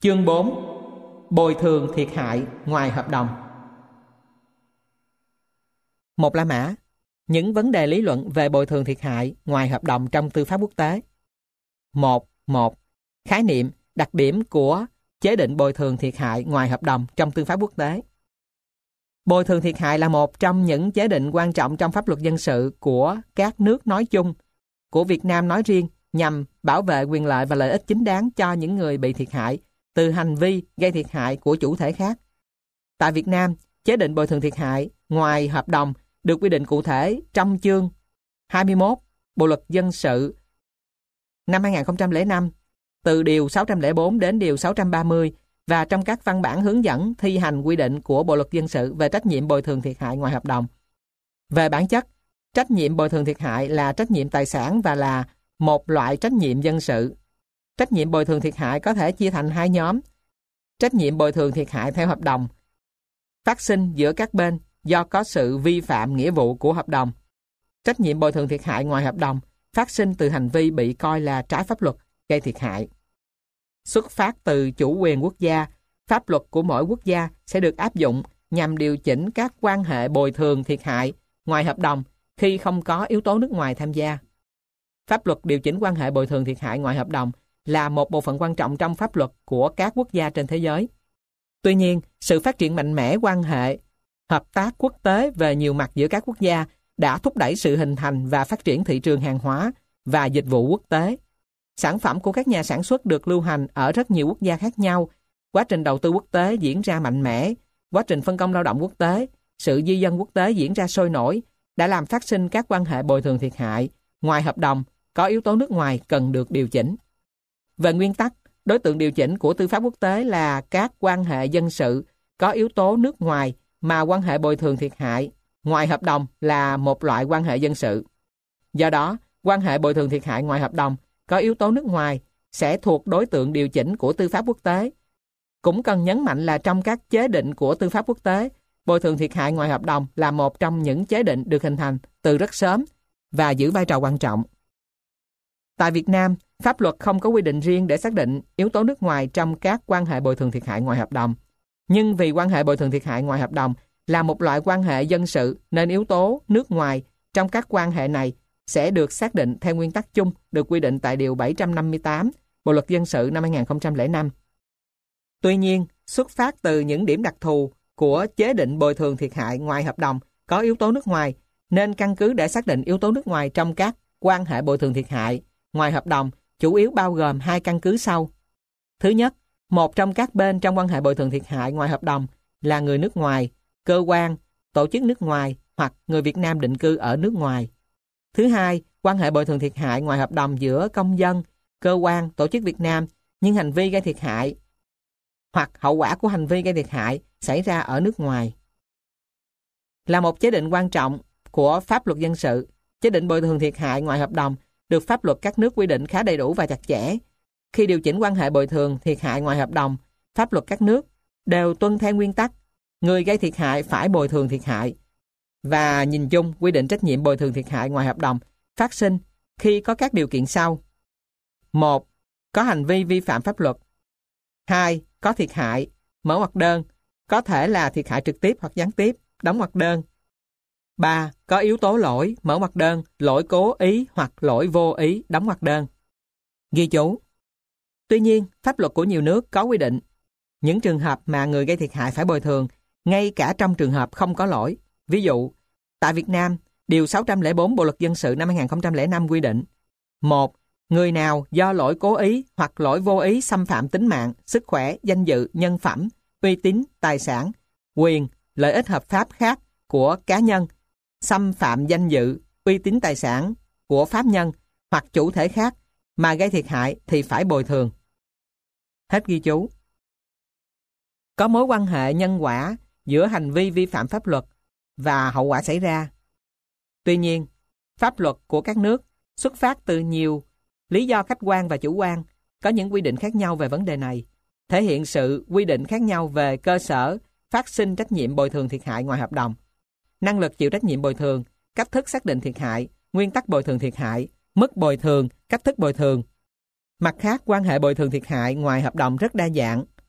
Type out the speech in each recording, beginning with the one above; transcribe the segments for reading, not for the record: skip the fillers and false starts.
Chương 4. Bồi thường thiệt hại ngoài hợp đồng. 1. La Mã. Những vấn đề lý luận về bồi thường thiệt hại ngoài hợp đồng trong tư pháp quốc tế. 1. Khái niệm, đặc điểm của chế định bồi thường thiệt hại ngoài hợp đồng trong tư pháp quốc tế. Bồi thường thiệt hại là một trong những chế định quan trọng trong pháp luật dân sự của các nước nói chung, của Việt Nam nói riêng, nhằm bảo vệ quyền lợi và lợi ích chính đáng cho những người bị thiệt hại từ hành vi gây thiệt hại của chủ thể khác. Tại Việt Nam, chế định bồi thường thiệt hại ngoài hợp đồng được quy định cụ thể trong chương 21 Bộ luật dân sự năm 2005, từ điều 604 đến điều 630 và trong các văn bản hướng dẫn thi hành quy định của Bộ luật dân sự về trách nhiệm bồi thường thiệt hại ngoài hợp đồng. Về bản chất, trách nhiệm bồi thường thiệt hại là trách nhiệm tài sản và là một loại trách nhiệm dân sự. Trách nhiệm bồi thường thiệt hại có thể chia thành hai nhóm. Trách nhiệm bồi thường thiệt hại theo hợp đồng, phát sinh giữa các bên do có sự vi phạm nghĩa vụ của hợp đồng. Trách nhiệm bồi thường thiệt hại ngoài hợp đồng, phát sinh từ hành vi bị coi là trái pháp luật, gây thiệt hại. Xuất phát từ chủ quyền quốc gia, pháp luật của mỗi quốc gia sẽ được áp dụng nhằm điều chỉnh các quan hệ bồi thường thiệt hại ngoài hợp đồng khi không có yếu tố nước ngoài tham gia. Pháp luật điều chỉnh quan hệ bồi thường thiệt hại ngoài hợp đồng là một bộ phận quan trọng trong pháp luật của các quốc gia trên thế giới. Tuy nhiên, sự phát triển mạnh mẽ quan hệ hợp tác quốc tế về nhiều mặt giữa các quốc gia đã thúc đẩy sự hình thành và phát triển thị trường hàng hóa và dịch vụ quốc tế. Sản phẩm của các nhà sản xuất được lưu hành ở rất nhiều quốc gia khác nhau. Quá trình đầu tư quốc tế diễn ra mạnh mẽ, quá trình phân công lao động quốc tế, sự di dân quốc tế diễn ra sôi nổi đã làm phát sinh các quan hệ bồi thường thiệt hại ngoài hợp đồng có yếu tố nước ngoài cần được điều chỉnh. Về nguyên tắc, đối tượng điều chỉnh của tư pháp quốc tế là các quan hệ dân sự có yếu tố nước ngoài mà quan hệ bồi thường thiệt hại ngoài hợp đồng là một loại quan hệ dân sự. Do đó, quan hệ bồi thường thiệt hại ngoài hợp đồng có yếu tố nước ngoài sẽ thuộc đối tượng điều chỉnh của tư pháp quốc tế. Cũng cần nhấn mạnh là trong các chế định của tư pháp quốc tế, bồi thường thiệt hại ngoài hợp đồng là một trong những chế định được hình thành từ rất sớm và giữ vai trò quan trọng. Tại Việt Nam, pháp luật không có quy định riêng để xác định yếu tố nước ngoài trong các quan hệ bồi thường thiệt hại ngoài hợp đồng. Nhưng vì quan hệ bồi thường thiệt hại ngoài hợp đồng là một loại quan hệ dân sự nên yếu tố nước ngoài trong các quan hệ này sẽ được xác định theo nguyên tắc chung được quy định tại Điều 758 Bộ luật dân sự năm 2005. Tuy nhiên, xuất phát từ những điểm đặc thù của chế định bồi thường thiệt hại ngoài hợp đồng có yếu tố nước ngoài, nên căn cứ để xác định yếu tố nước ngoài trong các quan hệ bồi thường thiệt hại ngoài hợp đồng chủ yếu bao gồm hai căn cứ sau. Thứ nhất, một trong các bên trong quan hệ bồi thường thiệt hại ngoài hợp đồng là người nước ngoài, cơ quan, tổ chức nước ngoài hoặc người Việt Nam định cư ở nước ngoài. Thứ hai, quan hệ bồi thường thiệt hại ngoài hợp đồng giữa công dân, cơ quan, tổ chức Việt Nam nhưng hành vi gây thiệt hại hoặc hậu quả của hành vi gây thiệt hại xảy ra ở nước ngoài. Là một chế định quan trọng của pháp luật dân sự, chế định bồi thường thiệt hại ngoài hợp đồng được pháp luật các nước quy định khá đầy đủ và chặt chẽ. Khi điều chỉnh quan hệ bồi thường thiệt hại ngoài hợp đồng, pháp luật các nước đều tuân theo nguyên tắc người gây thiệt hại phải bồi thường thiệt hại. Và nhìn chung, quy định trách nhiệm bồi thường thiệt hại ngoài hợp đồng phát sinh khi có các điều kiện sau. 1. Có hành vi vi phạm pháp luật. 2. Có thiệt hại, mở ngoặc đơn, có thể là thiệt hại trực tiếp hoặc gián tiếp, đóng ngoặc đơn. 3. Có yếu tố lỗi, mở ngoặc đơn, lỗi cố ý hoặc lỗi vô ý, đóng ngoặc đơn. Ghi chú. Tuy nhiên, pháp luật của nhiều nước có quy định những trường hợp mà người gây thiệt hại phải bồi thường, ngay cả trong trường hợp không có lỗi. Ví dụ, tại Việt Nam, Điều 604 Bộ luật dân sự năm 2005 quy định: 1. Người nào do lỗi cố ý hoặc lỗi vô ý xâm phạm tính mạng, sức khỏe, danh dự, nhân phẩm, uy tín, tài sản, quyền, lợi ích hợp pháp khác của cá nhân, xâm phạm danh dự, uy tín tài sản của pháp nhân hoặc chủ thể khác mà gây thiệt hại thì phải bồi thường. Hết ghi chú. Có mối quan hệ nhân quả giữa hành vi vi phạm pháp luật và hậu quả xảy ra. Tuy nhiên, pháp luật của các nước xuất phát từ nhiều lý do khách quan và chủ quan, có những quy định khác nhau về vấn đề này, thể hiện sự quy định khác nhau về cơ sở phát sinh trách nhiệm bồi thường thiệt hại ngoài hợp đồng, năng lực chịu trách nhiệm bồi thường, cách thức xác định thiệt hại, nguyên tắc bồi thường thiệt hại, mức bồi thường, cách thức bồi thường. Mặt khác, quan hệ bồi thường thiệt hại ngoài hợp đồng rất đa dạng.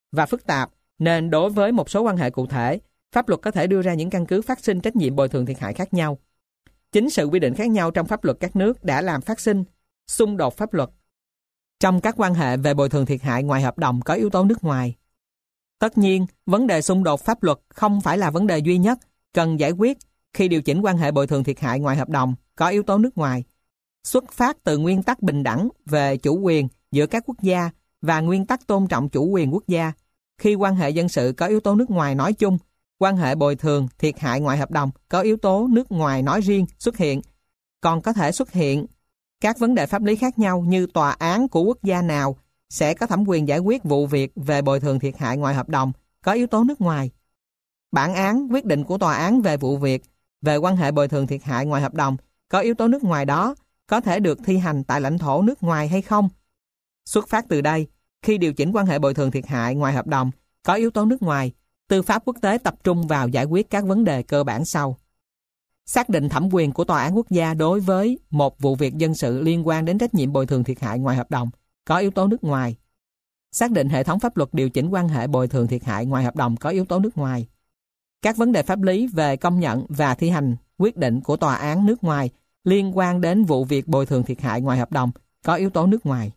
và phức tạp, nên đối với một số quan hệ cụ thể, pháp luật có thể đưa ra những căn cứ phát sinh trách nhiệm bồi thường thiệt hại khác nhau. Chính sự quy định khác nhau trong pháp luật các nước đã làm phát sinh xung đột pháp luật. Trong các quan hệ về bồi thường thiệt hại ngoài hợp đồng có yếu tố nước ngoài. Tất nhiên, vấn đề xung đột pháp luật không phải là vấn đề duy nhất cần giải quyết khi điều chỉnh quan hệ bồi thường thiệt hại ngoài hợp đồng có yếu tố nước ngoài. Xuất phát từ nguyên tắc bình đẳng về chủ quyền giữa các quốc gia và nguyên tắc tôn trọng chủ quyền quốc gia, khi quan hệ dân sự có yếu tố nước ngoài nói chung, quan hệ bồi thường thiệt hại ngoài hợp đồng có yếu tố nước ngoài nói riêng xuất hiện, còn có thể xuất hiện các vấn đề pháp lý khác nhau như tòa án của quốc gia nào sẽ có thẩm quyền giải quyết vụ việc về bồi thường thiệt hại ngoài hợp đồng có yếu tố nước ngoài. Bản án quyết định của tòa án về vụ việc về quan hệ bồi thường thiệt hại ngoài hợp đồng có yếu tố nước ngoài đó có thể được thi hành tại lãnh thổ nước ngoài hay không. Xuất phát từ đây, khi điều chỉnh quan hệ bồi thường thiệt hại ngoài hợp đồng có yếu tố nước ngoài, tư pháp quốc tế tập trung vào giải quyết các vấn đề cơ bản sau. Xác định thẩm quyền của tòa án quốc gia đối với một vụ việc dân sự liên quan đến trách nhiệm bồi thường thiệt hại ngoài hợp đồng có yếu tố nước ngoài. Xác định hệ thống pháp luật điều chỉnh quan hệ bồi thường thiệt hại ngoài hợp đồng có yếu tố nước ngoài. Các vấn đề pháp lý về công nhận và thi hành quyết định của tòa án nước ngoài liên quan đến vụ việc bồi thường thiệt hại ngoài hợp đồng có yếu tố nước ngoài.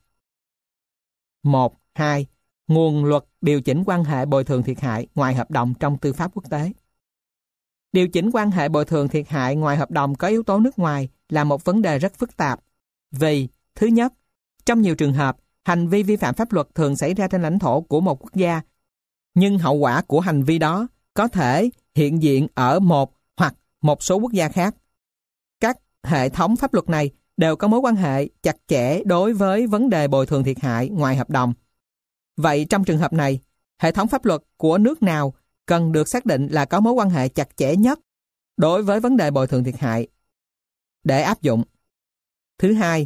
1. 2. Nguồn luật điều chỉnh quan hệ bồi thường thiệt hại ngoài hợp đồng trong tư pháp quốc tế. Điều chỉnh quan hệ bồi thường thiệt hại ngoài hợp đồng có yếu tố nước ngoài là một vấn đề rất phức tạp. Vì, thứ nhất, trong nhiều trường hợp, hành vi vi phạm pháp luật thường xảy ra trên lãnh thổ của một quốc gia, nhưng hậu quả của hành vi đó có thể hiện diện ở một hoặc một số quốc gia khác. Các hệ thống pháp luật này đều có mối quan hệ chặt chẽ đối với vấn đề bồi thường thiệt hại ngoài hợp đồng. Vậy trong trường hợp này, hệ thống pháp luật của nước nào cần được xác định là có mối quan hệ chặt chẽ nhất đối với vấn đề bồi thường thiệt hại để áp dụng? Thứ hai,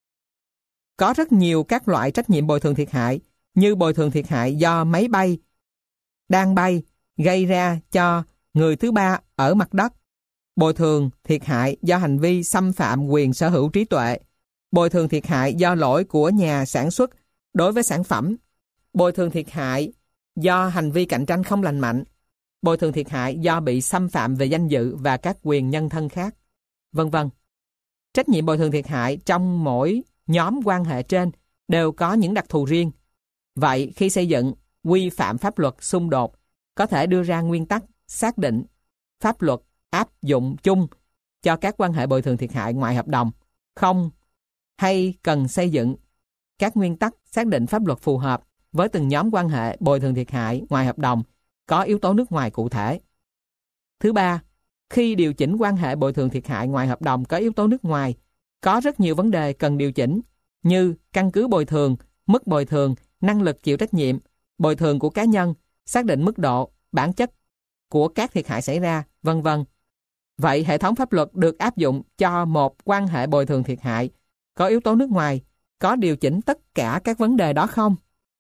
có rất nhiều các loại trách nhiệm bồi thường thiệt hại như bồi thường thiệt hại do máy bay đang bay gây ra cho người thứ ba ở mặt đất, bồi thường thiệt hại do hành vi xâm phạm quyền sở hữu trí tuệ, bồi thường thiệt hại do lỗi của nhà sản xuất đối với sản phẩm, bồi thường thiệt hại do hành vi cạnh tranh không lành mạnh, bồi thường thiệt hại do bị xâm phạm về danh dự và các quyền nhân thân khác, vân vân. Trách nhiệm bồi thường thiệt hại trong mỗi nhóm quan hệ trên đều có những đặc thù riêng. Vậy khi xây dựng quy phạm pháp luật xung đột, có thể đưa ra nguyên tắc xác định pháp luật áp dụng chung cho các quan hệ bồi thường thiệt hại ngoài hợp đồng không, hay cần xây dựng các nguyên tắc xác định pháp luật phù hợp với từng nhóm quan hệ bồi thường thiệt hại ngoài hợp đồng có yếu tố nước ngoài cụ thể. Thứ ba, khi điều chỉnh quan hệ bồi thường thiệt hại ngoài hợp đồng có yếu tố nước ngoài, có rất nhiều vấn đề cần điều chỉnh như căn cứ bồi thường, mức bồi thường, năng lực chịu trách nhiệm, bồi thường của cá nhân, xác định mức độ, bản chất của các thiệt hại xảy ra, vân vân. Vậy hệ thống pháp luật được áp dụng cho một quan hệ bồi thường thiệt hại có yếu tố nước ngoài có điều chỉnh tất cả các vấn đề đó không?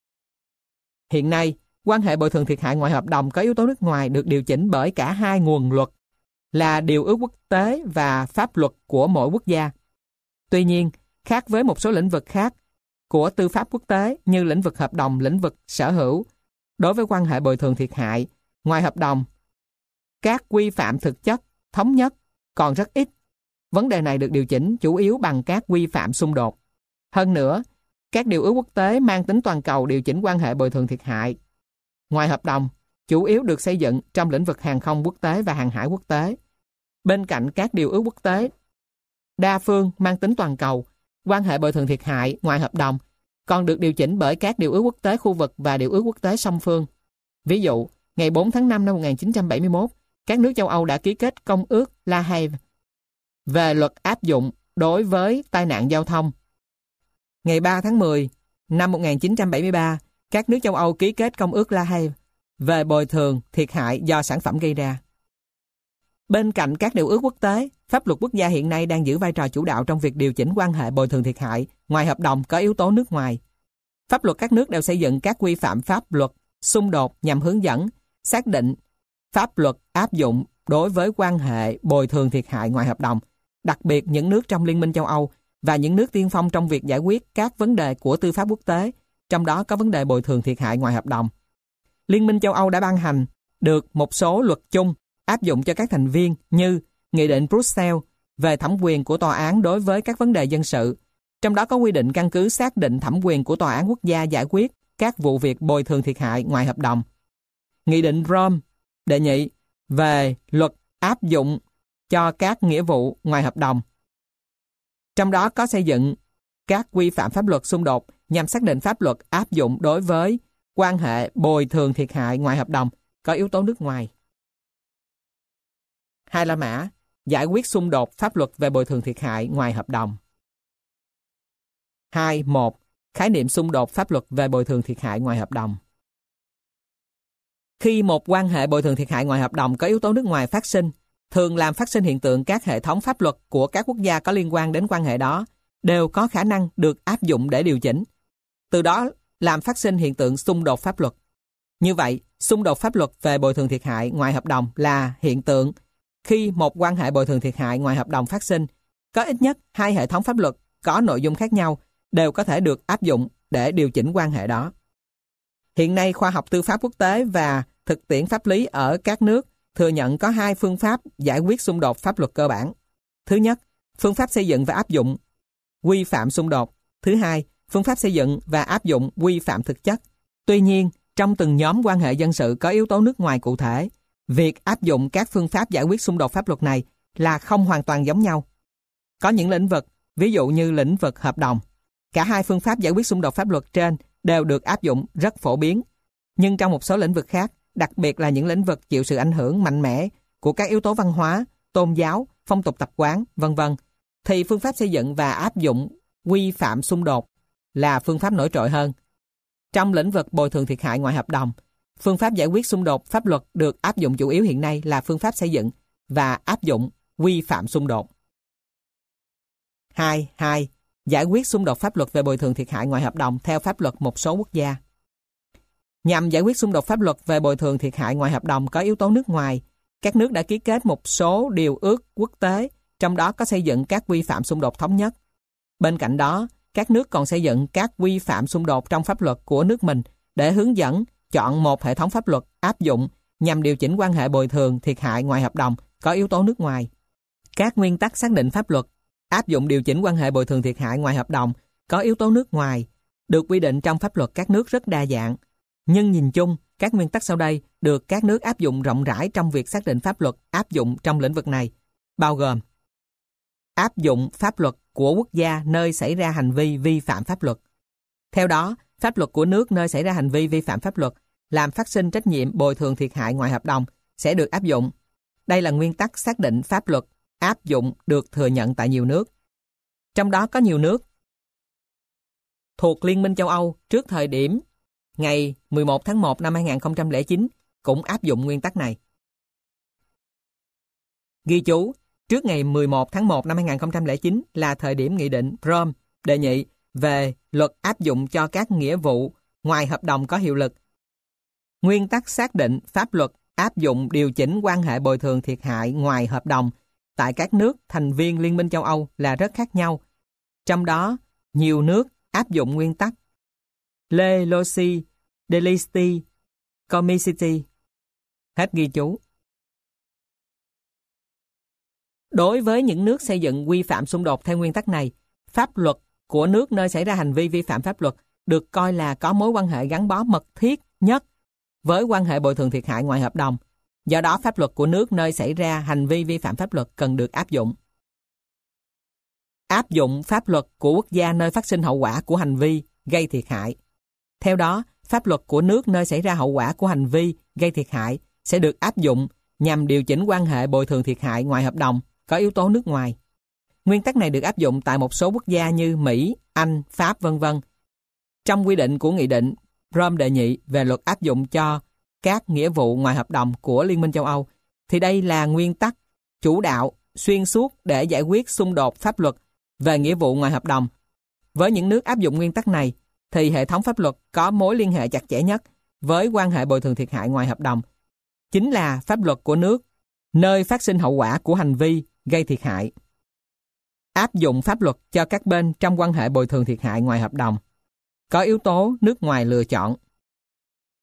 Hiện nay, quan hệ bồi thường thiệt hại ngoài hợp đồng có yếu tố nước ngoài được điều chỉnh bởi cả hai nguồn luật là điều ước quốc tế và pháp luật của mỗi quốc gia. Tuy nhiên, khác với một số lĩnh vực khác của tư pháp quốc tế như lĩnh vực hợp đồng, lĩnh vực sở hữu, đối với quan hệ bồi thường thiệt hại ngoài hợp đồng, các quy phạm thực chất thống nhất còn rất ít. Vấn đề này được điều chỉnh chủ yếu bằng các quy phạm xung đột. Hơn nữa, các điều ước quốc tế mang tính toàn cầu điều chỉnh quan hệ bồi thường thiệt hại ngoài hợp đồng chủ yếu được xây dựng trong lĩnh vực hàng không quốc tế và hàng hải quốc tế. Bên cạnh các điều ước quốc tế đa phương mang tính toàn cầu, quan hệ bồi thường thiệt hại ngoài hợp đồng còn được điều chỉnh bởi các điều ước quốc tế khu vực và điều ước quốc tế song phương. Ví dụ, ngày 4 tháng 5 năm 1971, các nước châu Âu đã ký kết Công ước La Havre về luật áp dụng đối với tai nạn giao thông. Ngày 3 tháng 10 năm 1973, các nước châu Âu ký kết Công ước La Havre về bồi thường thiệt hại do sản phẩm gây ra. Bên cạnh các điều ước quốc tế, pháp luật quốc gia hiện nay đang giữ vai trò chủ đạo trong việc điều chỉnh quan hệ bồi thường thiệt hại ngoài hợp đồng có yếu tố nước ngoài. Pháp luật các nước đều xây dựng các quy phạm pháp luật xung đột nhằm hướng dẫn, xác định pháp luật áp dụng đối với quan hệ bồi thường thiệt hại ngoài hợp đồng, đặc biệt những nước trong Liên minh châu Âu và những nước tiên phong trong việc giải quyết các vấn đề của tư pháp quốc tế, trong đó có vấn đề bồi thường thiệt hại ngoài hợp đồng. Liên minh châu Âu đã ban hành được một số luật chung áp dụng cho các thành viên như Nghị định Bruxelles về thẩm quyền của tòa án đối với các vấn đề dân sự, trong đó có quy định căn cứ xác định thẩm quyền của tòa án quốc gia giải quyết các vụ việc bồi thường thiệt hại ngoài hợp đồng. Nghị định Rome đệ nhị về luật áp dụng cho các nghĩa vụ ngoài hợp đồng, trong đó có xây dựng các quy phạm pháp luật xung đột nhằm xác định pháp luật áp dụng đối với quan hệ bồi thường thiệt hại ngoài hợp đồng có yếu tố nước ngoài. 2 La Mã giải quyết xung đột pháp luật về bồi thường thiệt hại ngoài hợp đồng. 2.1. Khái niệm xung đột pháp luật về bồi thường thiệt hại ngoài hợp đồng. Khi một quan hệ bồi thường thiệt hại ngoài hợp đồng có yếu tố nước ngoài phát sinh, thường làm phát sinh hiện tượng các hệ thống pháp luật của các quốc gia có liên quan đến quan hệ đó đều có khả năng được áp dụng để điều chỉnh. Từ đó làm phát sinh hiện tượng xung đột pháp luật. Như vậy, xung đột pháp luật về bồi thường thiệt hại ngoài hợp đồng là hiện tượng khi một quan hệ bồi thường thiệt hại ngoài hợp đồng phát sinh, có ít nhất 2 hệ thống pháp luật có nội dung khác nhau đều có thể được áp dụng để điều chỉnh quan hệ đó. Hiện nay, khoa học tư pháp quốc tế và thực tiễn pháp lý ở các nước thừa nhận có 2 phương pháp giải quyết xung đột pháp luật cơ bản. Thứ nhất, phương pháp xây dựng và áp dụng quy phạm xung đột. Thứ hai, phương pháp xây dựng và áp dụng quy phạm thực chất. Tuy nhiên, trong từng nhóm quan hệ dân sự có yếu tố nước ngoài cụ thể, việc áp dụng các phương pháp giải quyết xung đột pháp luật này là không hoàn toàn giống nhau. Có những lĩnh vực, ví dụ như lĩnh vực hợp đồng, cả 2 phương pháp giải quyết xung đột pháp luật trên đều được áp dụng rất phổ biến. Nhưng trong một số lĩnh vực khác, đặc biệt là những lĩnh vực chịu sự ảnh hưởng mạnh mẽ của các yếu tố văn hóa, tôn giáo, phong tục tập quán, v.v., thì phương pháp xây dựng và áp dụng quy phạm xung đột là phương pháp nổi trội hơn. Trong lĩnh vực bồi thường thiệt hại ngoài hợp đồng, phương pháp giải quyết xung đột pháp luật được áp dụng chủ yếu hiện nay là phương pháp xây dựng và áp dụng quy phạm xung đột. 2. Giải quyết xung đột pháp luật về bồi thường thiệt hại ngoài hợp đồng theo pháp luật một số quốc gia. Nhằm giải quyết xung đột pháp luật về bồi thường thiệt hại ngoài hợp đồng có yếu tố nước ngoài, các nước đã ký kết một số điều ước quốc tế, trong đó có xây dựng các quy phạm xung đột thống nhất. Bên cạnh đó, các nước còn xây dựng các quy phạm xung đột trong pháp luật của nước mình để hướng dẫn chọn một hệ thống pháp luật áp dụng nhằm điều chỉnh quan hệ bồi thường thiệt hại ngoài hợp đồng có yếu tố nước ngoài. Các nguyên tắc xác định pháp luật áp dụng điều chỉnh quan hệ bồi thường thiệt hại ngoài hợp đồng có yếu tố nước ngoài được quy định trong pháp luật các nước rất đa dạng. Nhưng nhìn chung, các nguyên tắc sau đây được các nước áp dụng rộng rãi trong việc xác định pháp luật áp dụng trong lĩnh vực này, bao gồm áp dụng pháp luật của quốc gia nơi xảy ra hành vi vi phạm pháp luật. Theo đó, pháp luật của nước nơi xảy ra hành vi vi phạm pháp luật làm phát sinh trách nhiệm bồi thường thiệt hại ngoài hợp đồng sẽ được áp dụng. Đây là nguyên tắc xác định pháp luật áp dụng được thừa nhận tại nhiều nước. Trong đó có nhiều nước thuộc Liên minh châu Âu trước thời điểm ngày 11 tháng 1 năm 2009 cũng áp dụng nguyên tắc này. Ghi chú, trước ngày 11 tháng 1 năm 2009 là thời điểm Nghị định Rome đệ nhị về luật áp dụng cho các nghĩa vụ ngoài hợp đồng có hiệu lực. Nguyên tắc xác định pháp luật áp dụng điều chỉnh quan hệ bồi thường thiệt hại ngoài hợp đồng tại các nước thành viên Liên minh châu Âu là rất khác nhau. Trong đó, nhiều nước áp dụng nguyên tắc Le Loci Delisti Comicity. Hết ghi chú. Đối với những nước xây dựng quy phạm xung đột theo nguyên tắc này, pháp luật của nước nơi xảy ra hành vi vi phạm pháp luật được coi là có mối quan hệ gắn bó mật thiết nhất với quan hệ bồi thường thiệt hại ngoài hợp đồng. Do đó, pháp luật của nước nơi xảy ra hành vi vi phạm pháp luật cần được áp dụng. Áp dụng pháp luật của quốc gia nơi phát sinh hậu quả của hành vi gây thiệt hại. Theo đó, pháp luật của nước nơi xảy ra hậu quả của hành vi gây thiệt hại sẽ được áp dụng nhằm điều chỉnh quan hệ bồi thường thiệt hại ngoài hợp đồng có yếu tố nước ngoài. Nguyên tắc này được áp dụng tại một số quốc gia như Mỹ, Anh, Pháp, v.v. Trong quy định của Nghị định Rome đệ nhị về luật áp dụng cho các nghĩa vụ ngoài hợp đồng của Liên minh châu Âu, thì đây là nguyên tắc chủ đạo xuyên suốt để giải quyết xung đột pháp luật về nghĩa vụ ngoài hợp đồng. Với những nước áp dụng nguyên tắc này, thì hệ thống pháp luật có mối liên hệ chặt chẽ nhất với quan hệ bồi thường thiệt hại ngoài hợp đồng, chính là pháp luật của nước nơi phát sinh hậu quả của hành vi gây thiệt hại. Áp dụng pháp luật cho các bên trong quan hệ bồi thường thiệt hại ngoài hợp đồng có yếu tố nước ngoài lựa chọn.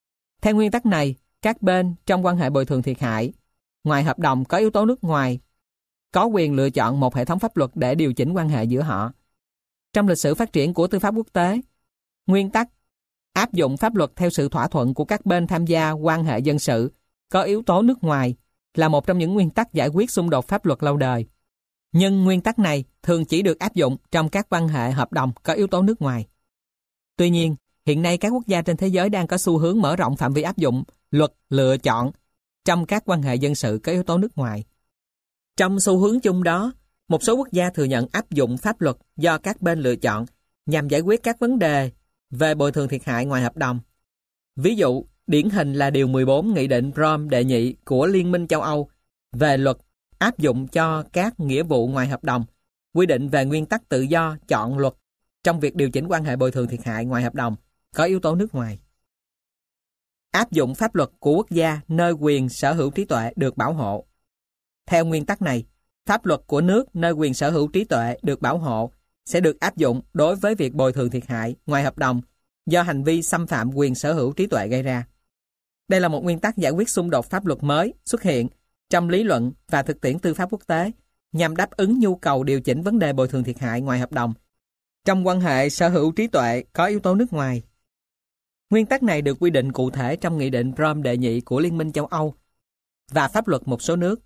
Theo nguyên tắc này, các bên trong quan hệ bồi thường thiệt hại ngoài hợp đồng có yếu tố nước ngoài có quyền lựa chọn một hệ thống pháp luật để điều chỉnh quan hệ giữa họ. Trong lịch sử phát triển của tư pháp quốc tế, nguyên tắc áp dụng pháp luật theo sự thỏa thuận của các bên tham gia quan hệ dân sự có yếu tố nước ngoài là một trong những nguyên tắc giải quyết xung đột pháp luật lâu đời. Nhưng nguyên tắc này thường chỉ được áp dụng trong các quan hệ hợp đồng có yếu tố nước ngoài. Tuy nhiên, hiện nay các quốc gia trên thế giới đang có xu hướng mở rộng phạm vi áp dụng luật lựa chọn trong các quan hệ dân sự có yếu tố nước ngoài. Trong xu hướng chung đó, một số quốc gia thừa nhận áp dụng pháp luật do các bên lựa chọn nhằm giải quyết các vấn đề về bồi thường thiệt hại ngoài hợp đồng. Ví dụ, điển hình là Điều 14 Nghị định Rome đệ nhị của Liên minh châu Âu về luật áp dụng cho các nghĩa vụ ngoài hợp đồng, quy định về nguyên tắc tự do chọn luật trong việc điều chỉnh quan hệ bồi thường thiệt hại ngoài hợp đồng có yếu tố nước ngoài. Áp dụng pháp luật của quốc gia nơi quyền sở hữu trí tuệ được bảo hộ. Theo nguyên tắc này, pháp luật của nước nơi quyền sở hữu trí tuệ được bảo hộ sẽ được áp dụng đối với việc bồi thường thiệt hại ngoài hợp đồng do hành vi xâm phạm quyền sở hữu trí tuệ gây ra. Đây là một nguyên tắc giải quyết xung đột pháp luật mới xuất hiện trong lý luận và thực tiễn tư pháp quốc tế nhằm đáp ứng nhu cầu điều chỉnh vấn đề bồi thường thiệt hại ngoài hợp đồng trong quan hệ sở hữu trí tuệ có yếu tố nước ngoài. Nguyên tắc này được quy định cụ thể trong Nghị định Rome đệ nhị của Liên minh châu Âu và pháp luật một số nước.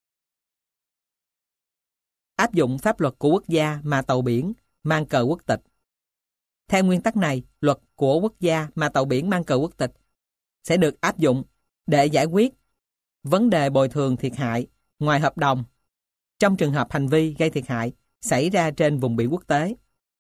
Áp dụng pháp luật của quốc gia mà tàu biển mang cờ quốc tịch. Theo nguyên tắc này, luật của quốc gia mà tàu biển mang cờ quốc tịch sẽ được áp dụng để giải quyết vấn đề bồi thường thiệt hại ngoài hợp đồng trong trường hợp hành vi gây thiệt hại xảy ra trên vùng biển quốc tế.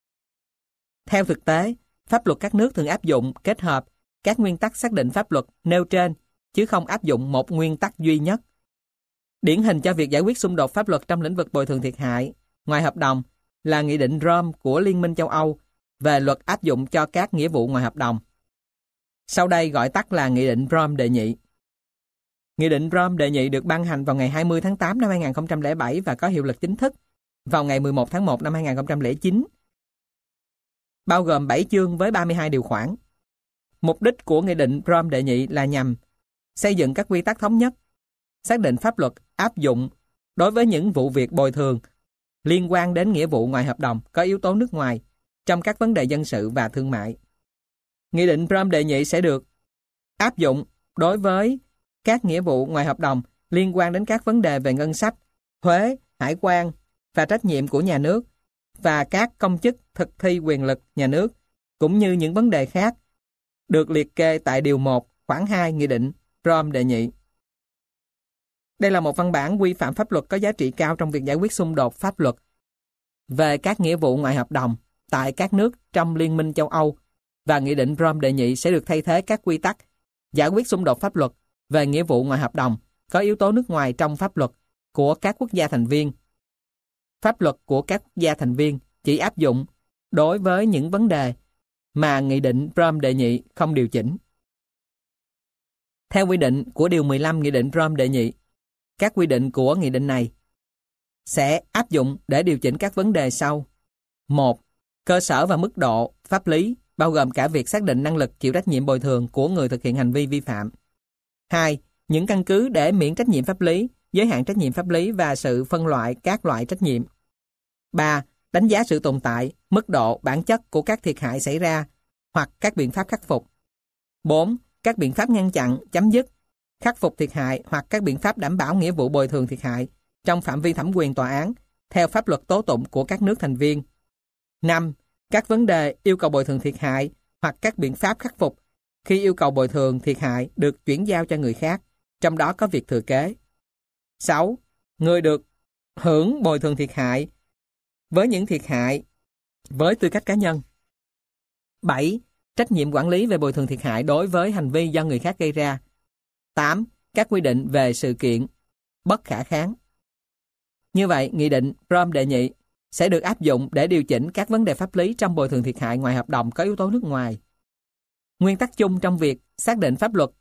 Theo thực tế, pháp luật các nước thường áp dụng kết hợp các nguyên tắc xác định pháp luật nêu trên chứ không áp dụng một nguyên tắc duy nhất. Điển hình cho việc giải quyết xung đột pháp luật trong lĩnh vực bồi thường thiệt hại ngoài hợp đồng là Nghị định Rome của Liên minh châu Âu về luật áp dụng cho các nghĩa vụ ngoài hợp đồng. Sau đây gọi tắt là Nghị định Rome đệ nhị. Nghị định Rome đệ nhị được ban hành vào ngày 20 tháng 8 năm 2007 và có hiệu lực chính thức vào ngày 11 tháng 1 năm 2009, bao gồm 7 chương với 32 điều khoản. Mục đích của Nghị định Rome đệ nhị là nhằm xây dựng các quy tắc thống nhất, xác định pháp luật áp dụng đối với những vụ việc bồi thường liên quan đến nghĩa vụ ngoài hợp đồng có yếu tố nước ngoài trong các vấn đề dân sự và thương mại. Nghị định Rome đệ nhị sẽ được áp dụng đối với các nghĩa vụ ngoài hợp đồng liên quan đến các vấn đề về ngân sách, thuế, hải quan và trách nhiệm của nhà nước và các công chức thực thi quyền lực nhà nước, cũng như những vấn đề khác được liệt kê tại Điều 1, khoản 2 Nghị định Rome đệ nhị. Đây là một văn bản quy phạm pháp luật có giá trị cao trong việc giải quyết xung đột pháp luật về các nghĩa vụ ngoài hợp đồng tại các nước trong Liên minh châu Âu, và Nghị định Rome đệ nhị sẽ được thay thế các quy tắc giải quyết xung đột pháp luật về nghĩa vụ ngoài hợp đồng có yếu tố nước ngoài trong pháp luật của các quốc gia thành viên. Pháp luật của các quốc gia thành viên chỉ áp dụng đối với những vấn đề mà Nghị định Rome đệ nhị không điều chỉnh. Theo quy định của Điều 15 Nghị định Rome đệ nhị, các quy định của nghị định này sẽ áp dụng để điều chỉnh các vấn đề sau. 1. Cơ sở và mức độ pháp lý, bao gồm cả việc xác định năng lực chịu trách nhiệm bồi thường của người thực hiện hành vi vi phạm. 2. Những căn cứ để miễn trách nhiệm pháp lý, giới hạn trách nhiệm pháp lý và sự phân loại các loại trách nhiệm. 3. Đánh giá sự tồn tại, mức độ, bản chất của các thiệt hại xảy ra hoặc các biện pháp khắc phục. 4. Các biện pháp ngăn chặn, chấm dứt, khắc phục thiệt hại hoặc các biện pháp đảm bảo nghĩa vụ bồi thường thiệt hại trong phạm vi thẩm quyền tòa án theo pháp luật tố tụng của các nước thành viên. 5. Các vấn đề yêu cầu bồi thường thiệt hại hoặc các biện pháp khắc phục khi yêu cầu bồi thường thiệt hại được chuyển giao cho người khác, trong đó có việc thừa kế. 6. Người được hưởng bồi thường thiệt hại với những thiệt hại với tư cách cá nhân. 7. Trách nhiệm quản lý về bồi thường thiệt hại đối với hành vi do người khác gây ra. 8. Các quy định về sự kiện bất khả kháng. Như vậy, Nghị định Rome đệ nhị sẽ được áp dụng để điều chỉnh các vấn đề pháp lý trong bồi thường thiệt hại ngoài hợp đồng có yếu tố nước ngoài. Nguyên tắc chung trong việc xác định pháp luật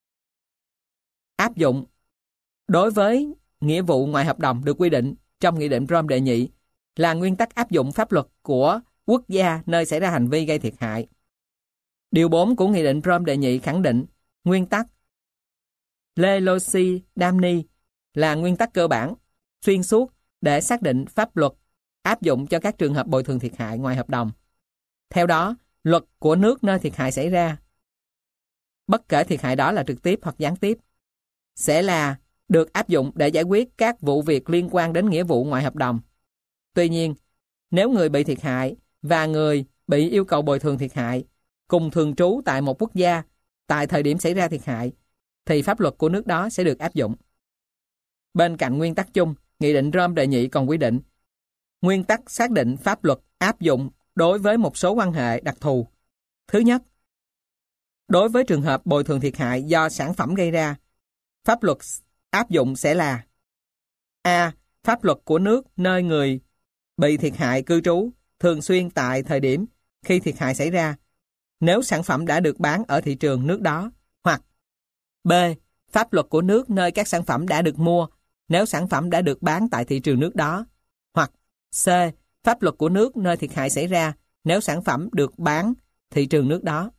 áp dụng đối với nghĩa vụ ngoài hợp đồng được quy định trong Nghị định Rome đệ nhị là nguyên tắc áp dụng pháp luật của quốc gia nơi xảy ra hành vi gây thiệt hại. Điều 4 của Nghị định Rome đệ nhị khẳng định Nguyên tắc Lelosi Damni là nguyên tắc cơ bản, xuyên suốt để xác định pháp luật áp dụng cho các trường hợp bồi thường thiệt hại ngoài hợp đồng. Theo đó, luật của nước nơi thiệt hại xảy ra, bất kể thiệt hại đó là trực tiếp hoặc gián tiếp, sẽ là được áp dụng để giải quyết các vụ việc liên quan đến nghĩa vụ ngoài hợp đồng. Tuy nhiên, nếu người bị thiệt hại và người bị yêu cầu bồi thường thiệt hại cùng thường trú tại một quốc gia tại thời điểm xảy ra thiệt hại, thì pháp luật của nước đó sẽ được áp dụng. Bên cạnh nguyên tắc chung, Nghị định Rome đệ nhị còn quy định nguyên tắc xác định pháp luật áp dụng đối với một số quan hệ đặc thù. Thứ nhất, đối với trường hợp bồi thường thiệt hại do sản phẩm gây ra, pháp luật áp dụng sẽ là: A. Pháp luật của nước nơi người bị thiệt hại cư trú thường xuyên tại thời điểm khi thiệt hại xảy ra, nếu sản phẩm đã được bán ở thị trường nước đó, hoặc B. Pháp luật của nước nơi các sản phẩm đã được mua nếu sản phẩm đã được bán tại thị trường nước đó, hoặc C. Pháp luật của nước nơi thiệt hại xảy ra nếu sản phẩm được bán thị trường nước đó.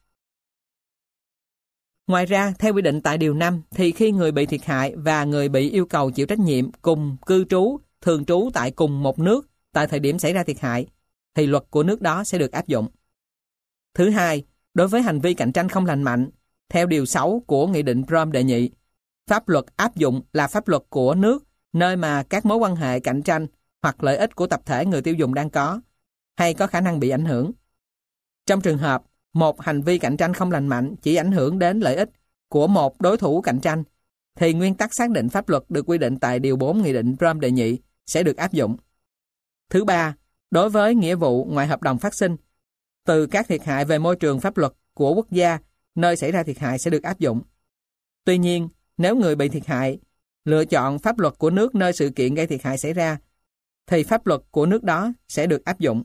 Ngoài ra, theo quy định tại Điều 5, thì khi người bị thiệt hại và người bị yêu cầu chịu trách nhiệm cùng cư trú, thường trú tại cùng một nước tại thời điểm xảy ra thiệt hại, thì luật của nước đó sẽ được áp dụng. Thứ hai, đối với hành vi cạnh tranh không lành mạnh, theo Điều 6 của Nghị định Rome đệ nhị, pháp luật áp dụng là pháp luật của nước nơi mà các mối quan hệ cạnh tranh hoặc lợi ích của tập thể người tiêu dùng đang có, hay có khả năng bị ảnh hưởng. Trong trường hợp một hành vi cạnh tranh không lành mạnh chỉ ảnh hưởng đến lợi ích của một đối thủ cạnh tranh, thì nguyên tắc xác định pháp luật được quy định tại Điều 4 Nghị định Rome đệ nhị sẽ được áp dụng. Thứ ba, đối với nghĩa vụ ngoài hợp đồng phát sinh từ các thiệt hại về môi trường, pháp luật của quốc gia nơi xảy ra thiệt hại sẽ được áp dụng. Tuy nhiên, nếu người bị thiệt hại lựa chọn pháp luật của nước nơi sự kiện gây thiệt hại xảy ra, thì pháp luật của nước đó sẽ được áp dụng.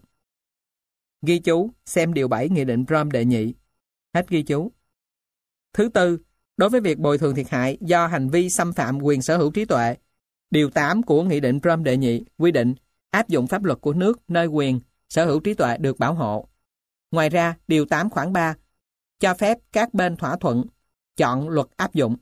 Ghi chú, xem Điều 7 Nghị định Rome đệ nhị. Hết ghi chú. Thứ tư, đối với việc bồi thường thiệt hại do hành vi xâm phạm quyền sở hữu trí tuệ, Điều 8 của Nghị định Rome đệ nhị quy định áp dụng pháp luật của nước nơi quyền sở hữu trí tuệ được bảo hộ. Ngoài ra, Điều 8 khoản 3 cho phép các bên thỏa thuận chọn luật áp dụng.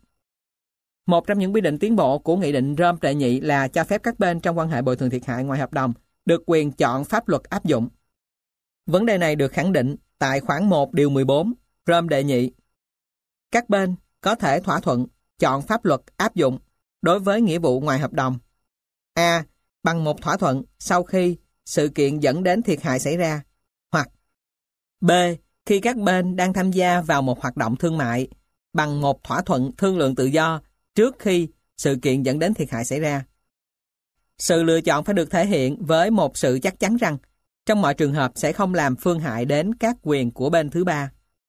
Một trong những quy định tiến bộ của Nghị định Rome đệ nhị là cho phép các bên trong quan hệ bồi thường thiệt hại ngoài hợp đồng được quyền chọn pháp luật áp dụng. Vấn đề này được khẳng định tại khoản 1 Điều 14 Rome đệ nhị. Các bên có thể thỏa thuận chọn pháp luật áp dụng đối với nghĩa vụ ngoài hợp đồng: A. Bằng một thỏa thuận sau khi sự kiện dẫn đến thiệt hại xảy ra, hoặc B. Khi các bên đang tham gia vào một hoạt động thương mại bằng một thỏa thuận thương lượng tự do trước khi sự kiện dẫn đến thiệt hại xảy ra. Sự lựa chọn phải được thể hiện với một sự chắc chắn rằng trong mọi trường hợp sẽ không làm phương hại đến các quyền của bên thứ ba.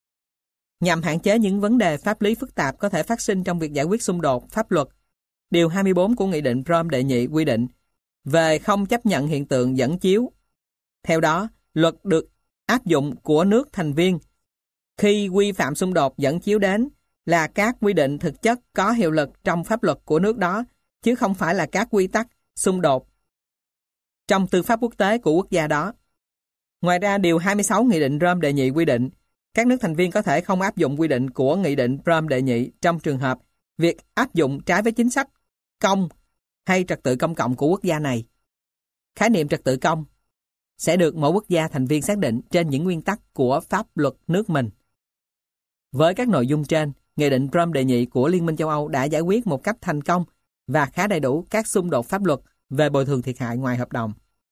Nhằm hạn chế những vấn đề pháp lý phức tạp có thể phát sinh trong việc giải quyết xung đột pháp luật, Điều 24 của Nghị định Rome đệ nhị quy định về không chấp nhận hiện tượng dẫn chiếu. Theo đó, luật được áp dụng của nước thành viên khi quy phạm xung đột dẫn chiếu đến là các quy định thực chất có hiệu lực trong pháp luật của nước đó, chứ không phải là các quy tắc xung đột trong tư pháp quốc tế của quốc gia đó. Ngoài ra, Điều 26 Nghị định Rome đệ nhị quy định các nước thành viên có thể không áp dụng quy định của Nghị định Rome đệ nhị trong trường hợp việc áp dụng trái với chính sách công hay trật tự công cộng của quốc gia này. Khái niệm trật tự công sẽ được mỗi quốc gia thành viên xác định trên những nguyên tắc của pháp luật nước mình. Với các nội dung trên, Nghị định Rome đệ nhị của Liên minh châu Âu đã giải quyết một cách thành công và khá đầy đủ các xung đột pháp luật về bồi thường thiệt hại ngoài hợp đồng.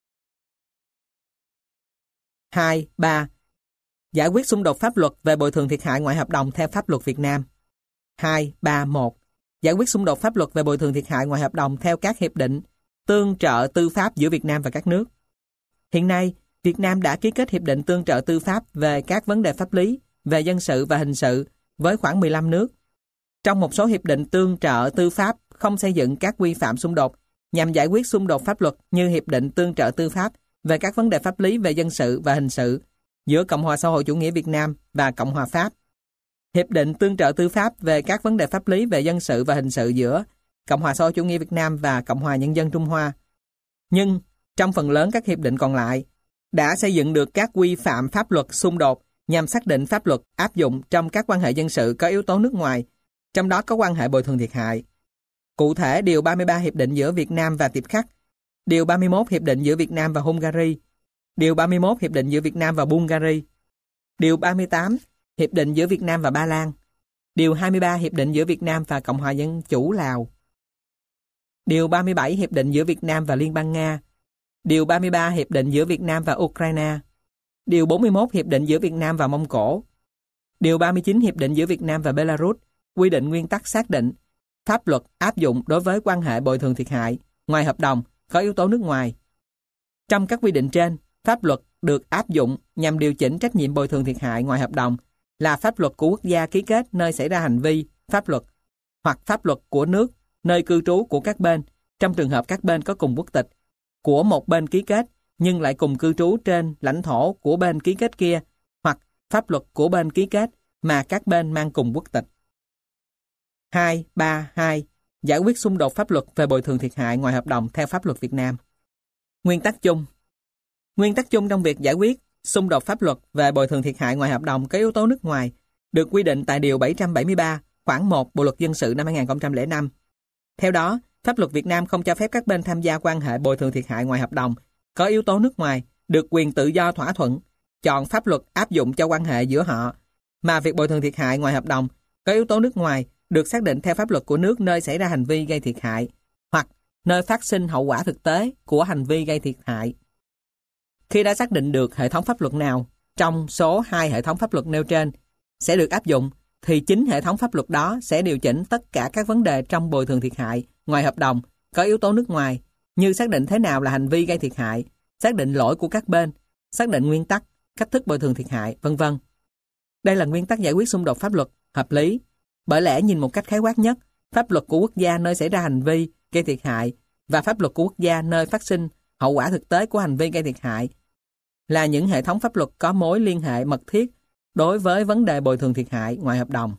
2. 3. Giải quyết xung đột pháp luật về bồi thường thiệt hại ngoài hợp đồng theo pháp luật Việt Nam. 2. 3. 1. Giải quyết xung đột pháp luật về bồi thường thiệt hại ngoài hợp đồng theo các hiệp định tương trợ tư pháp giữa Việt Nam và các nước. Hiện nay, Việt Nam đã ký kết hiệp định tương trợ tư pháp về các vấn đề pháp lý, về dân sự và hình sự với khoảng 15 nước. Trong một số hiệp định tương trợ tư pháp không xây dựng các quy phạm xung đột nhằm giải quyết xung đột pháp luật như hiệp định tương trợ tư pháp về các vấn đề pháp lý về dân sự và hình sự giữa Cộng hòa xã hội chủ nghĩa Việt Nam và Cộng hòa Pháp. Hiệp định tương trợ tư pháp về các vấn đề pháp lý về dân sự và hình sự giữa Cộng hòa xã hội chủ nghĩa Việt Nam và Cộng hòa Nhân dân Trung Hoa. Nhưng trong phần lớn các hiệp định còn lại đã xây dựng được các quy phạm pháp luật xung đột nhằm xác định pháp luật áp dụng trong các quan hệ dân sự có yếu tố nước ngoài trong đó có quan hệ bồi thường thiệt hại. Cụ thể, Điều 33 Hiệp định giữa Việt Nam và Tiệp Khắc, Điều 31 Hiệp định giữa Việt Nam và Hungary, Điều 31 Hiệp định giữa Việt Nam và Bulgaria, Điều 38 Hiệp định giữa Việt Nam và Ba Lan, Điều 23 Hiệp định giữa Việt Nam và Cộng hòa Dân chủ Lào, Điều 37 Hiệp định giữa Việt Nam và Liên bang Nga, Điều 33 Hiệp định giữa Việt Nam và Ukraine, Điều 41 Hiệp định giữa Việt Nam và Mông Cổ, Điều 39 Hiệp định giữa Việt Nam và Belarus quy định nguyên tắc xác định pháp luật áp dụng đối với quan hệ bồi thường thiệt hại ngoài hợp đồng có yếu tố nước ngoài. Trong các quy định trên, pháp luật được áp dụng nhằm điều chỉnh trách nhiệm bồi thường thiệt hại ngoài hợp đồng là pháp luật của quốc gia ký kết nơi xảy ra hành vi pháp luật hoặc pháp luật của nước nơi cư trú của các bên trong trường hợp các bên có cùng quốc tịch, của một bên ký kết nhưng lại cùng cư trú trên lãnh thổ của bên ký kết kia, hoặc pháp luật của bên ký kết mà các bên mang cùng quốc tịch. 2.3.2. Giải quyết xung đột pháp luật về bồi thường thiệt hại ngoài hợp đồng theo pháp luật Việt Nam. Nguyên tắc chung. Nguyên tắc chung trong việc giải quyết xung đột pháp luật về bồi thường thiệt hại ngoài hợp đồng có yếu tố nước ngoài được quy định tại Điều 773, khoản 1 Bộ Luật Dân sự năm 2005. Theo đó, pháp luật Việt Nam không cho phép các bên tham gia quan hệ bồi thường thiệt hại ngoài hợp đồng có yếu tố nước ngoài được quyền tự do thỏa thuận, chọn pháp luật áp dụng cho quan hệ giữa họ, mà việc bồi thường thiệt hại ngoài hợp đồng có yếu tố nước ngoài được xác định theo pháp luật của nước nơi xảy ra hành vi gây thiệt hại hoặc nơi phát sinh hậu quả thực tế của hành vi gây thiệt hại. Khi đã xác định được hệ thống pháp luật nào trong số 2 hệ thống pháp luật nêu trên sẽ được áp dụng, thì chính hệ thống pháp luật đó sẽ điều chỉnh tất cả các vấn đề trong bồi thường thiệt hại ngoài hợp đồng có yếu tố nước ngoài, như xác định thế nào là hành vi gây thiệt hại, xác định lỗi của các bên, xác định nguyên tắc, cách thức bồi thường thiệt hại, v.v. Đây là nguyên tắc giải quyết xung đột pháp luật hợp lý. Bởi lẽ nhìn một cách khái quát nhất, pháp luật của quốc gia nơi xảy ra hành vi gây thiệt hại và pháp luật của quốc gia nơi phát sinh hậu quả thực tế của hành vi gây thiệt hại là những hệ thống pháp luật có mối liên hệ mật thiết đối với vấn đề bồi thường thiệt hại ngoài hợp đồng.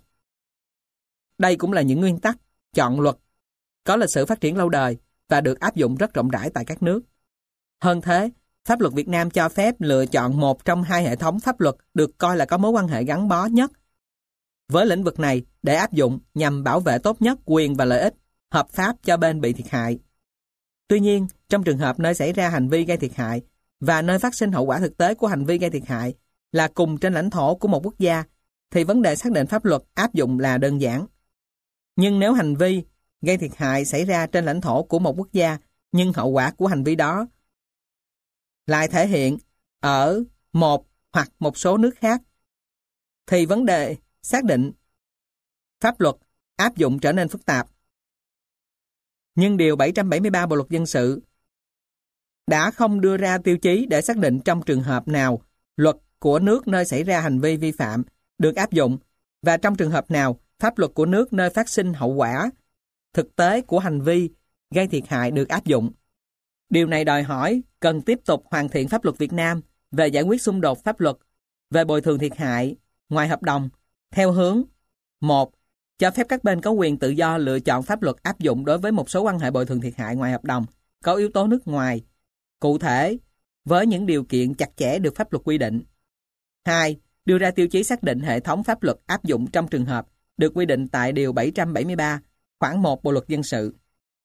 Đây cũng là những nguyên tắc chọn luật có lịch sử phát triển lâu đời và được áp dụng rất rộng rãi tại các nước. Hơn thế, pháp luật Việt Nam cho phép lựa chọn một trong 2 hệ thống pháp luật được coi là có mối quan hệ gắn bó nhất với lĩnh vực này để áp dụng nhằm bảo vệ tốt nhất quyền và lợi ích hợp pháp cho bên bị thiệt hại. Tuy nhiên, trong trường hợp nơi xảy ra hành vi gây thiệt hại và nơi phát sinh hậu quả thực tế của hành vi gây thiệt hại là cùng trên lãnh thổ của một quốc gia, thì vấn đề xác định pháp luật áp dụng là đơn giản. Nhưng nếu hành vi gây thiệt hại xảy ra trên lãnh thổ của một quốc gia, nhưng hậu quả của hành vi đó lại thể hiện ở một hoặc một số nước khác, thì vấn đề xác định pháp luật áp dụng trở nên phức tạp. Nhưng Điều 773 Bộ Luật Dân sự đã không đưa ra tiêu chí để xác định trong trường hợp nào luật của nước nơi xảy ra hành vi vi phạm được áp dụng và trong trường hợp nào pháp luật của nước nơi phát sinh hậu quả thực tế của hành vi gây thiệt hại được áp dụng. Điều này đòi hỏi cần tiếp tục hoàn thiện pháp luật Việt Nam về giải quyết xung đột pháp luật về bồi thường thiệt hại ngoài hợp đồng theo hướng: 1. Cho phép các bên có quyền tự do lựa chọn pháp luật áp dụng đối với một số quan hệ bồi thường thiệt hại ngoài hợp đồng có yếu tố nước ngoài, cụ thể với những điều kiện chặt chẽ được pháp luật quy định. 2. Đưa ra tiêu chí xác định hệ thống pháp luật áp dụng trong trường hợp được quy định tại Điều 773, khoản 1 Bộ Luật Dân sự.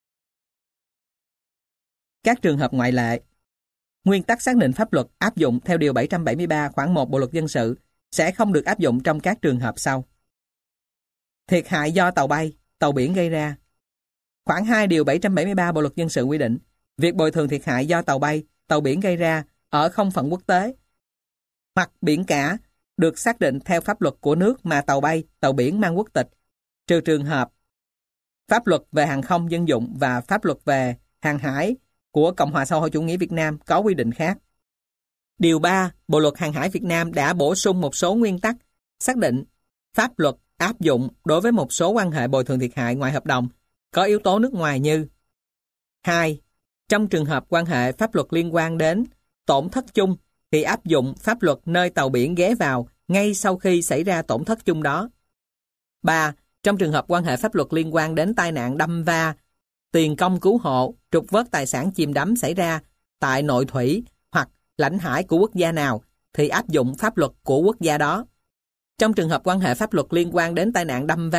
Các trường hợp ngoại lệ. Nguyên tắc xác định pháp luật áp dụng theo Điều 773, khoản 1 Bộ Luật Dân sự sẽ không được áp dụng trong các trường hợp sau. Thiệt hại do tàu bay, tàu biển gây ra. Khoản 2 Điều 773 Bộ Luật Dân sự quy định, việc bồi thường thiệt hại do tàu bay, tàu biển gây ra ở không phận quốc tế hoặc biển cả được xác định theo pháp luật của nước mà tàu bay, tàu biển mang quốc tịch, trừ trường hợp pháp luật về hàng không dân dụng và pháp luật về hàng hải của Cộng hòa xã hội chủ nghĩa Việt Nam có quy định khác. Điều 3 Bộ Luật Hàng hải Việt Nam đã bổ sung một số nguyên tắc xác định pháp luật áp dụng đối với một số quan hệ bồi thường thiệt hại ngoài hợp đồng có yếu tố nước ngoài như: 2. Trong trường hợp quan hệ pháp luật liên quan đến tổn thất chung thì áp dụng pháp luật nơi tàu biển ghé vào ngay sau khi xảy ra tổn thất chung đó. 3. Trong trường hợp quan hệ pháp luật liên quan đến tai nạn đâm va, tiền công cứu hộ, trục vớt tài sản chìm đắm xảy ra tại nội thủy hoặc lãnh hải của quốc gia nào thì áp dụng pháp luật của quốc gia đó. Trong trường hợp quan hệ pháp luật liên quan đến tai nạn đâm va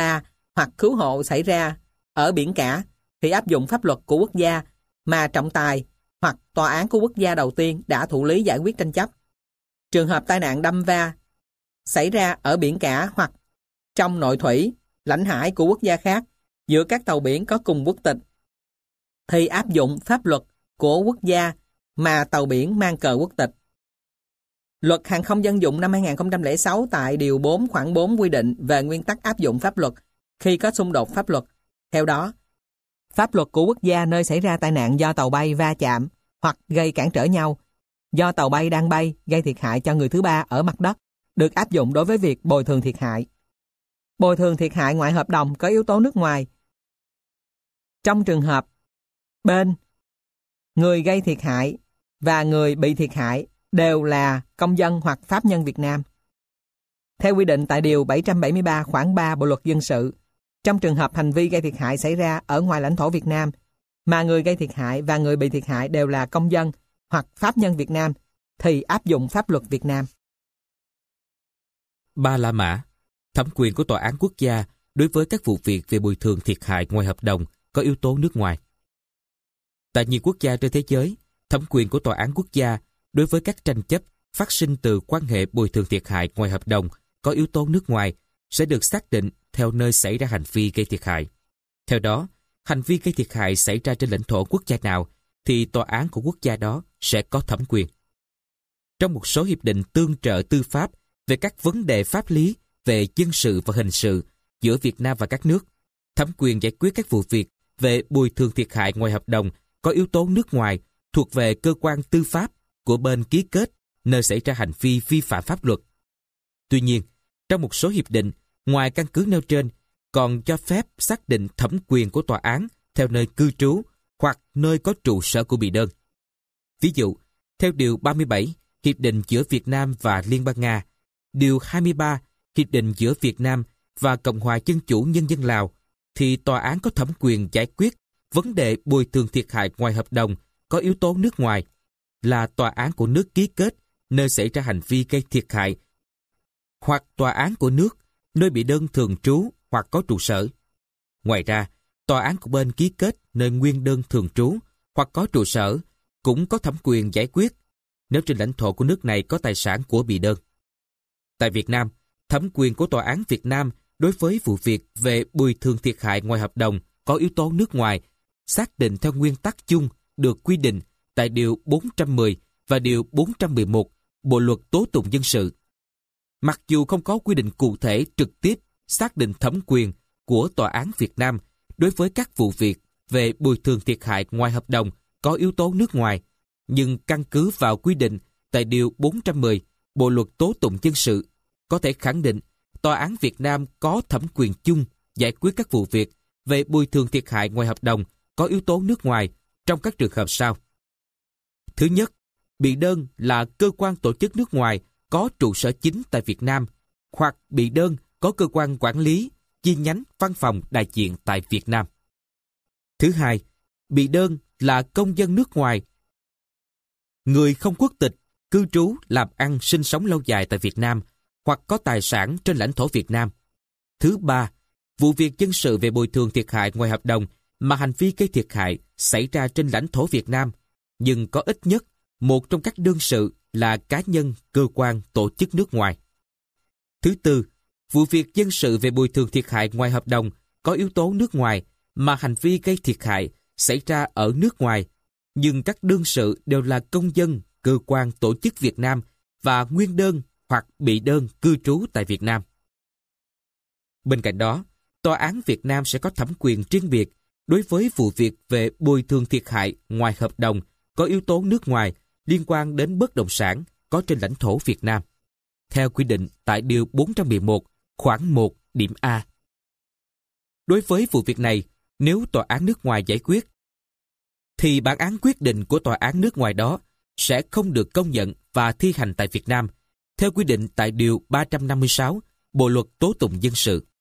hoặc cứu hộ xảy ra ở biển cả thì áp dụng pháp luật của quốc gia mà trọng tài hoặc tòa án của quốc gia đầu tiên đã thụ lý giải quyết tranh chấp. Trường hợp tai nạn đâm va xảy ra ở biển cả hoặc trong nội thủy, lãnh hải của quốc gia khác giữa các tàu biển có cùng quốc tịch thì áp dụng pháp luật của quốc gia mà tàu biển mang cờ quốc tịch. Luật Hàng không dân dụng năm 2006 tại Điều 4 khoản 4 quy định về nguyên tắc áp dụng pháp luật khi có xung đột pháp luật. Theo đó, pháp luật của quốc gia nơi xảy ra tai nạn do tàu bay va chạm hoặc gây cản trở nhau, do tàu bay đang bay gây thiệt hại cho người thứ ba ở mặt đất, được áp dụng đối với việc bồi thường thiệt hại. Bồi thường thiệt hại ngoài hợp đồng có yếu tố nước ngoài. Trong trường hợp bên người gây thiệt hại và người bị thiệt hại đều là công dân hoặc pháp nhân Việt Nam. Theo quy định tại Điều 773 khoản 3 Bộ Luật Dân sự, trong trường hợp hành vi gây thiệt hại xảy ra ở ngoài lãnh thổ Việt Nam, mà người gây thiệt hại và người bị thiệt hại đều là công dân hoặc pháp nhân Việt Nam, thì áp dụng pháp luật Việt Nam. Ba La Mã, thẩm quyền của tòa án quốc gia đối với các vụ việc về bồi thường thiệt hại ngoài hợp đồng có yếu tố nước ngoài. Tại nhiều quốc gia trên thế giới, thẩm quyền của tòa án quốc gia đối với các tranh chấp phát sinh từ quan hệ bồi thường thiệt hại ngoài hợp đồng có yếu tố nước ngoài sẽ được xác định theo nơi xảy ra hành vi gây thiệt hại. Theo đó, hành vi gây thiệt hại xảy ra trên lãnh thổ quốc gia nào thì tòa án của quốc gia đó sẽ có thẩm quyền. Trong một số hiệp định tương trợ tư pháp về các vấn đề pháp lý về dân sự và hình sự giữa Việt Nam và các nước, thẩm quyền giải quyết các vụ việc về bồi thường thiệt hại ngoài hợp đồng có yếu tố nước ngoài thuộc về cơ quan tư pháp của bên ký kết nơi xảy ra hành vi vi phạm pháp luật. Tuy nhiên, trong một số hiệp định, ngoài căn cứ nêu trên, còn cho phép xác định thẩm quyền của tòa án theo nơi cư trú hoặc nơi có trụ sở của bị đơn. Ví dụ, theo Điều 37 Hiệp định giữa Việt Nam và Liên bang Nga, Điều 23 Hiệp định giữa Việt Nam và Cộng hòa Dân chủ Nhân dân Lào, thì tòa án có thẩm quyền giải quyết vấn đề bồi thường thiệt hại ngoài hợp đồng có yếu tố nước ngoài là tòa án của nước ký kết nơi xảy ra hành vi gây thiệt hại, hoặc tòa án của nước nơi bị đơn thường trú hoặc có trụ sở. Ngoài ra, tòa án của bên ký kết nơi nguyên đơn thường trú hoặc có trụ sở cũng có thẩm quyền giải quyết nếu trên lãnh thổ của nước này có tài sản của bị đơn. Tại Việt Nam, thẩm quyền của tòa án Việt Nam đối với vụ việc về bồi thường thiệt hại ngoài hợp đồng có yếu tố nước ngoài xác định theo nguyên tắc chung được quy định tại Điều 410 và Điều 411 Bộ Luật Tố tụng dân sự. Mặc dù không có quy định cụ thể trực tiếp xác định thẩm quyền của tòa án Việt Nam đối với các vụ việc về bồi thường thiệt hại ngoài hợp đồng có yếu tố nước ngoài, nhưng căn cứ vào quy định tại Điều 410 Bộ Luật Tố tụng dân sự, có thể khẳng định tòa án Việt Nam có thẩm quyền chung giải quyết các vụ việc về bồi thường thiệt hại ngoài hợp đồng có yếu tố nước ngoài trong các trường hợp sau. Thứ nhất, bị đơn là cơ quan tổ chức nước ngoài có trụ sở chính tại Việt Nam, hoặc bị đơn có cơ quan quản lý, chi nhánh, văn phòng đại diện tại Việt Nam. Thứ hai, bị đơn là công dân nước ngoài, người không quốc tịch, cư trú, làm ăn, sinh sống lâu dài tại Việt Nam, hoặc có tài sản trên lãnh thổ Việt Nam. Thứ ba, vụ việc dân sự về bồi thường thiệt hại ngoài hợp đồng mà hành vi gây thiệt hại xảy ra trên lãnh thổ Việt Nam, nhưng có ít nhất một trong các đương sự là cá nhân, cơ quan, tổ chức nước ngoài. Thứ tư, vụ việc dân sự về bồi thường thiệt hại ngoài hợp đồng có yếu tố nước ngoài mà hành vi gây thiệt hại xảy ra ở nước ngoài, nhưng các đương sự đều là công dân, cơ quan, tổ chức Việt Nam và nguyên đơn hoặc bị đơn cư trú tại Việt Nam. Bên cạnh đó, tòa án Việt Nam sẽ có thẩm quyền riêng biệt đối với vụ việc về bồi thường thiệt hại ngoài hợp đồng có yếu tố nước ngoài liên quan đến bất động sản có trên lãnh thổ Việt Nam, theo quy định tại Điều 411, khoản 1, điểm A. Đối với vụ việc này, nếu tòa án nước ngoài giải quyết, thì bản án quyết định của tòa án nước ngoài đó sẽ không được công nhận và thi hành tại Việt Nam, theo quy định tại Điều 356 Bộ Luật Tố tụng dân sự.